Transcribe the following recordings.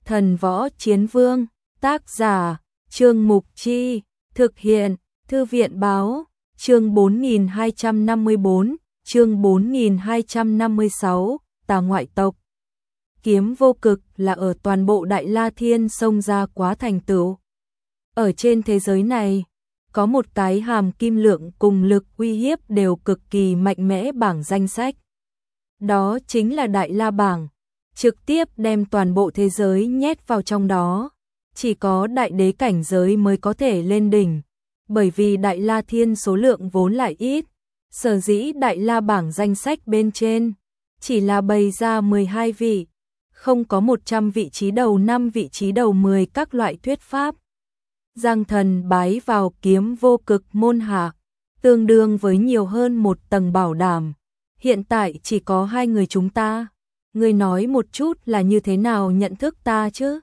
Thần Võ Chiến Vương, tác giả, Trương Mục Chi, thực hiện, Thư viện Báo, chương 4254, chương 4256, Tà ngoại tộc. Kiếm vô cực là ở toàn bộ Đại La Thiên xông ra quá thành tựu. Ở trên thế giới này, có một cái hàm kim lượng cùng lực uy hiếp đều cực kỳ mạnh mẽ bảng danh sách. Đó chính là Đại La bảng, trực tiếp đem toàn bộ thế giới nhét vào trong đó. Chỉ có đại đế cảnh giới mới có thể lên đỉnh, bởi vì Đại La Thiên số lượng vốn lại ít, sở dĩ Đại La bảng danh sách bên trên chỉ là bày ra 12 vị, không có 100 vị trí đầu 5 vị trí đầu 10 các loại thuyết pháp. Giang Thần bái vào kiếm vô cực môn hạ, tương đương với nhiều hơn một tầng bảo đảm. Hiện tại chỉ có 2 người chúng ta, ngươi nói một chút là như thế nào nhận thức ta chứ?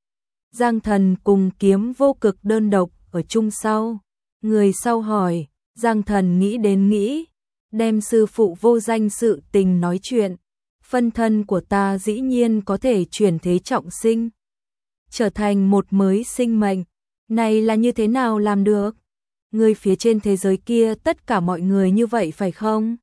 Giang Thần cùng kiếm vô cực đơn độc ở chung sau. Người sau hỏi, Giang Thần nghĩ đến nghĩ, đem sư phụ vô danh sự tình nói chuyện. Phân thân của ta dĩ nhiên có thể chuyển thế trọng sinh, trở thành một mới sinh mệnh. Này là như thế nào làm được? Người phía trên thế giới kia tất cả mọi người như vậy phải không?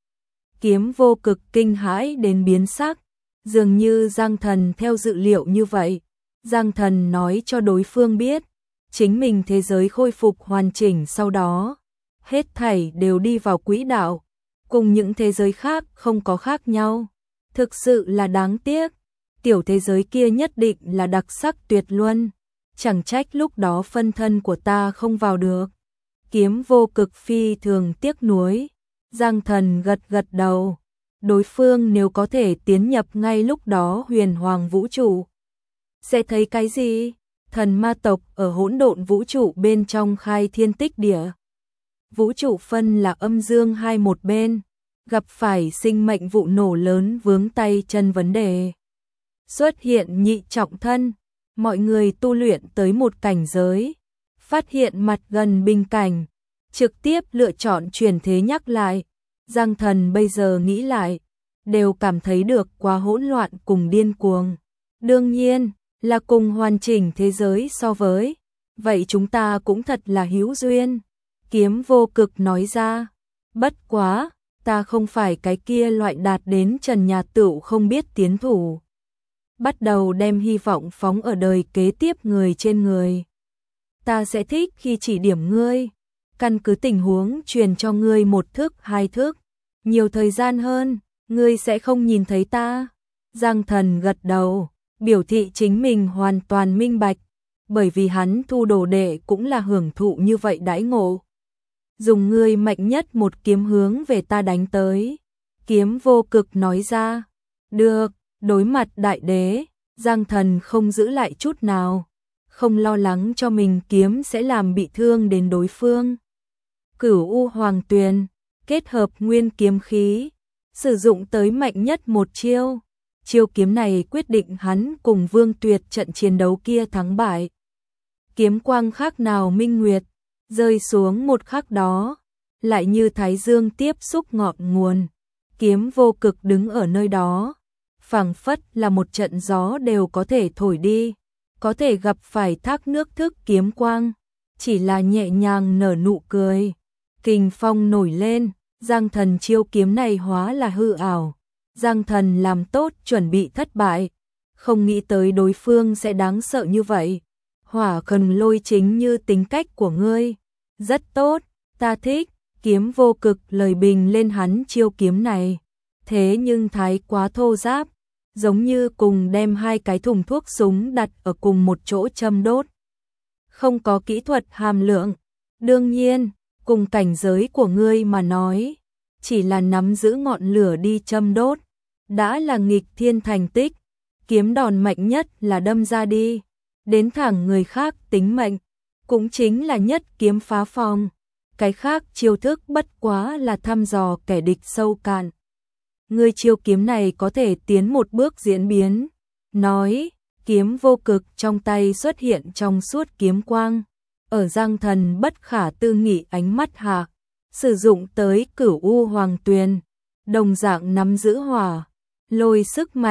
Kiếm vô cực kinh hãi đến biến sắc, dường như Giang Thần theo dự liệu như vậy. Giang Thần nói cho đối phương biết, chính mình thế giới khôi phục hoàn chỉnh sau đó, hết thảy đều đi vào quỹ đạo, cùng những thế giới khác không có khác nhau. Thực sự là đáng tiếc, tiểu thế giới kia nhất định là đặc sắc tuyệt luân, chẳng trách lúc đó phân thân của ta không vào được. Kiếm vô cực phi thường tiếc nuối. Giang Thần gật gật đầu, đối phương nếu có thể tiến nhập ngay lúc đó huyền hoàng vũ trụ, sẽ thấy cái gì? Thần ma tộc ở hỗn độn vũ trụ bên trong khai thiên tích địa. Vũ trụ phân là âm dương hai một bên, gặp phải sinh mệnh vụ nổ lớn vướng tay chân vấn đề. Xuất hiện nhị trọng thân, mọi người tu luyện tới một cảnh giới, phát hiện mặt gần bình cảnh, trực tiếp lựa chọn chuyển thế nhắc lại. Giang Thần bây giờ nghĩ lại, đều cảm thấy được quá hỗn loạn cùng điên cuồng. Đương nhiên, là cùng hoàn chỉnh thế giới so với, vậy chúng ta cũng thật là hữu duyên. Kiếm vô cực nói ra, bất quá, ta không phải cái kia loại đạt đến trần nhà tựu không biết tiến thủ. Bắt đầu đem hy vọng phóng ở đời kế tiếp người trên người. Ta sẽ thích khi chỉ điểm ngươi, căn cứ tình huống truyền cho ngươi một thức hai thức, nhiều thời gian hơn, ngươi sẽ không nhìn thấy ta. Giang Thần gật đầu, biểu thị chính mình hoàn toàn minh bạch, bởi vì hắn thu đồ đệ cũng là hưởng thụ như vậy đãi ngộ. Dùng ngươi mạnh nhất một kiếm hướng về ta đánh tới. Kiếm vô cực nói ra, được, đối mặt đại đế, Giang Thần không giữ lại chút nào, không lo lắng cho mình kiếm sẽ làm bị thương đến đối phương. Cửu U Hoàng Tuyền, kết hợp nguyên kiếm khí, sử dụng tới mạnh nhất một chiêu. Chiêu kiếm này quyết định hắn cùng Vương Tuyệt trận chiến đấu kia thắng bại. Kiếm quang khác nào minh nguyệt, rơi xuống một khắc đó, lại như thái dương tiếp xúc ngọn nguồn. Kiếm vô cực đứng ở nơi đó, phảng phất là một trận gió đều có thể thổi đi, có thể gặp phải thác nước thức kiếm quang, chỉ là nhẹ nhàng nở nụ cười. Kình phong nổi lên, Giang Thần chiêu kiếm này hóa là hư ảo. Giang Thần làm tốt chuẩn bị thất bại, không nghĩ tới đối phương sẽ đáng sợ như vậy. Hỏa Cần Lôi chính như tính cách của ngươi, rất tốt, ta thích. Kiếm vô cực lời bình lên hắn chiêu kiếm này, thế nhưng thái quá thô ráp, giống như cùng đem hai cái thùng thuốc súng đặt ở cùng một chỗ châm đốt. Không có kỹ thuật hàm lượng, đương nhiên, cùng cảnh giới của ngươi mà nói, chỉ là nắm giữ ngọn lửa đi châm đốt, đã là nghịch thiên thành tích. Kiếm đòn mạnh nhất là đâm ra đi, đến thẳng người khác tính mệnh, cũng chính là nhất kiếm phá phòng. Cái khác chiêu thức bất quá là thăm dò kẻ địch sâu cạn. Ngươi chiêu kiếm này có thể tiến một bước diễn biến. Nói, kiếm vô cực trong tay xuất hiện trong suốt kiếm quang. Ở Giang Thần bất khả tư nghị ánh mắt hạ, sử dụng tới Cửu U Hoàng Tuyền, đồng dạng nắm giữ hỏa, lôi sức mạnh,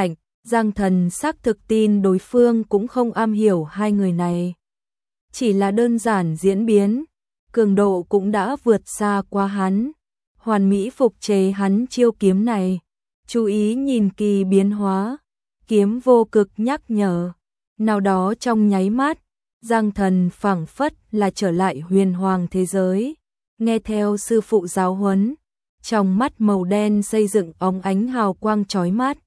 Giang Thần xác thực tin đối phương cũng không am hiểu hai người này. Chỉ là đơn giản diễn biến, cường độ cũng đã vượt xa qua hắn. Hoàn mỹ phục chế hắn chiêu kiếm này. Chú ý nhìn kỳ biến hóa, kiếm vô cực nhắc nhở. Nào đó trong nháy mắt, Giang Thần phảng phất là trở lại huyền hoàng thế giới. Nghe theo sư phụ giáo huấn, trong mắt màu đen xây dựng óng ánh hào quang chói mắt.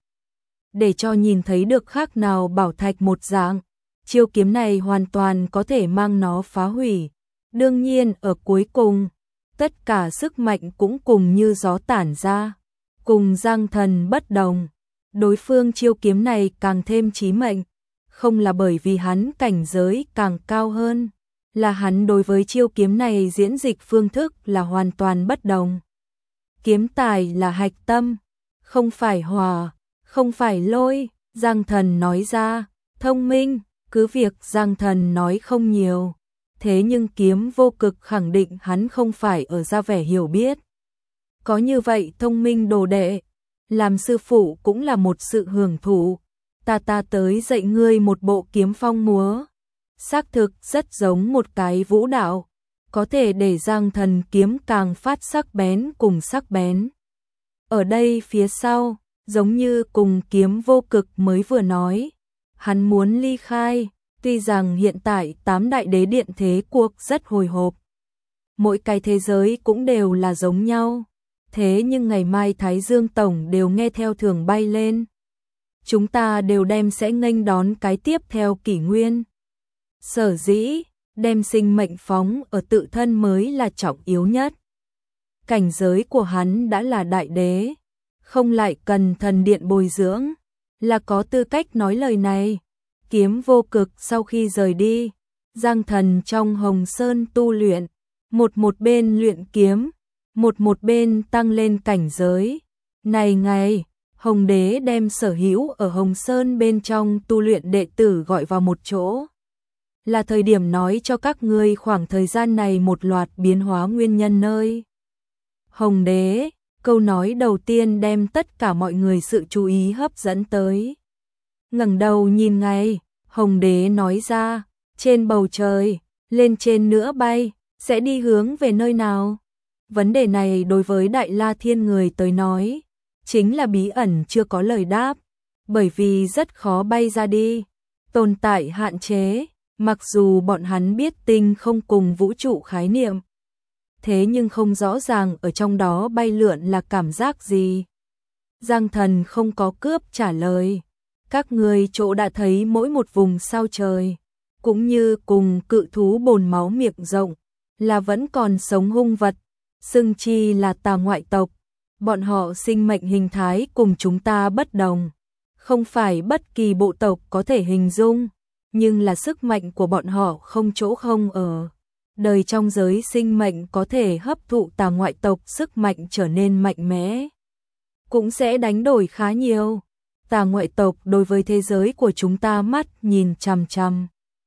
Để cho nhìn thấy được khác nào bảo thạch một dạng, chiêu kiếm này hoàn toàn có thể mang nó phá hủy. Đương nhiên ở cuối cùng, tất cả sức mạnh cũng cùng như gió tản ra. Cùng Giang Thần bất đồng, đối phương chiêu kiếm này càng thêm chí mệnh, không là bởi vì hắn cảnh giới càng cao hơn, là hắn đối với chiêu kiếm này diễn dịch phương thức là hoàn toàn bất đồng. Kiếm tài là hạch tâm, không phải hỏa, không phải lôi, Giang Thần nói ra, thông minh, cứ việc Giang Thần nói không nhiều, thế nhưng kiếm vô cực khẳng định hắn không phải ở ra vẻ hiểu biết. Có như vậy thông minh đồ đệ, làm sư phụ cũng là một sự hưởng thụ. Ta tới dạy ngươi một bộ kiếm phong múa. Xác thực rất giống một cái vũ đạo, có thể để Giang Thần kiếm càng phát sắc bén cùng sắc bén. Ở đây phía sau, giống như cùng kiếm vô cực mới vừa nói, hắn muốn ly khai, tuy rằng hiện tại 8 đại đế điện thế cuộc rất hồi hộp. Mỗi cái thế giới cũng đều là giống nhau, thế nhưng ngày mai Thái Dương Tổng đều nghe theo thường bay lên. Chúng ta đều đem sẽ nghênh đón cái tiếp theo kỷ nguyên. Sở dĩ, đem sinh mệnh phóng ở tự thân mới là trọng yếu nhất. Cảnh giới của hắn đã là đại đế, không lại cần thần điện bồi dưỡng, là có tư cách nói lời này. Kiếm vô cực sau khi rời đi, Giang Thần trong Hồng Sơn tu luyện, một bên luyện kiếm, một bên tăng lên cảnh giới. Này ngày, Hồng Đế đem sở hữu ở Hồng Sơn bên trong tu luyện đệ tử gọi vào một chỗ. Là thời điểm nói cho các ngươi khoảng thời gian này một loạt biến hóa nguyên nhân nơi. Hồng Đế, câu nói đầu tiên đem tất cả mọi người sự chú ý hấp dẫn tới. Ngẩng đầu nhìn ngay, Hồng Đế nói ra, trên bầu trời, lên trên nữa bay, sẽ đi hướng về nơi nào? Vấn đề này đối với Đại La Thiên người tới nói, chính là bí ẩn chưa có lời đáp, bởi vì rất khó bay ra đi, tồn tại hạn chế, mặc dù bọn hắn biết tinh không cùng vũ trụ khái niệm. Thế nhưng không rõ ràng ở trong đó bay lượn là cảm giác gì. Giang Thần không có cướp trả lời. Các người chỗ đã thấy mỗi một vùng sao trời, cũng như cùng cự thú bồn máu miệng rộng, là vẫn còn sống hung vật, xưng chi là tà ngoại tộc. Bọn họ sinh mệnh hình thái cùng chúng ta bất đồng, không phải bất kỳ bộ tộc có thể hình dung, nhưng là sức mạnh của bọn họ không chỗ không ở. Đời trong giới sinh mệnh có thể hấp thụ tà ngoại tộc sức mạnh trở nên mạnh mẽ, cũng sẽ đánh đổi khá nhiều. Tà ngoại tộc đối với thế giới của chúng ta mắt nhìn chằm chằm.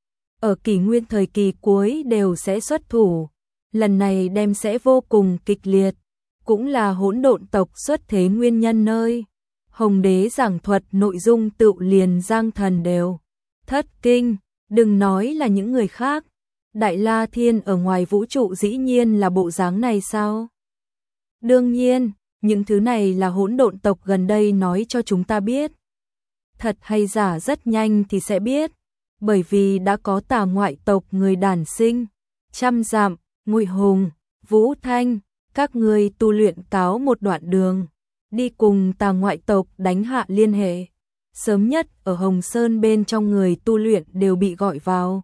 Ở kỷ nguyên thời kỳ cuối đều sẽ xuất thủ, lần này đem sẽ vô cùng kịch liệt, cũng là hỗn độn tộc xuất thế nguyên nhân nơi. Hồng Đế giảng thuật nội dung tự liền Giang Thần đều thất kinh, đừng nói là những người khác. Đại La Thiên ở ngoài vũ trụ dĩ nhiên là bộ dáng này sao? Đương nhiên, những thứ này là hỗn độn tộc gần đây nói cho chúng ta biết. Thật hay giả rất nhanh thì sẽ biết, bởi vì đã có tà ngoại tộc người đản sinh. Trăm Dặm, Ngụy Hùng, Vũ Thanh, các ngươi tu luyện cáo một đoạn đường, đi cùng tà ngoại tộc đánh hạ liên hệ. Sớm nhất ở Hồng Sơn bên trong người tu luyện đều bị gọi vào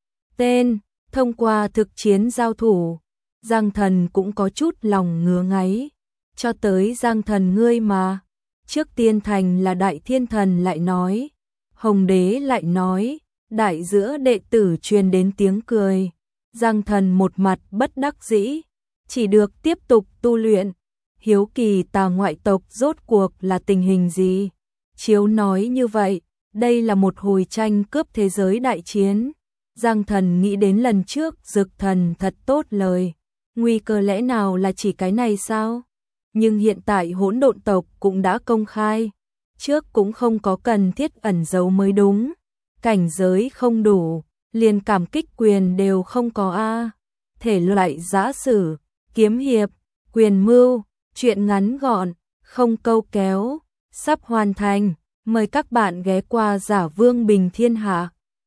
tên, thông qua thực chiến giao thủ. Giang Thần cũng có chút lòng ngứa ngáy. Cho tới Giang Thần ngươi mà. Trước tiên thành là Đại Thiên Thần lại nói. Hồng Đế lại nói. Đại giữa đệ tử truyền đến tiếng cười. Giang Thần một mặt bất đắc dĩ. Chỉ được tiếp tục tu luyện. Hiếu kỳ tà ngoại tộc rốt cuộc là tình hình gì? Chiếu nói như vậy, đây là một hồi tranh cướp thế giới đại chiến. Giang Thần nghĩ đến lần trước Dực Thần thật tốt lời. Nguy cơ lẽ nào là chỉ cái này sao? Nhưng hiện tại hỗn độn tộc cũng đã công khai. trước cũng không có cần thiết ẩn giấu mới đúng. Cảnh giới không đủ, liền cảm kích quyền đều không có a. Thể loại giã sử, kiếm hiệp, quyền mưu, truyện ngắn gọn, không câu kéo, sắp hoàn thành. Mời các bạn ghé qua Giả Vương Bình Thiên Hạ.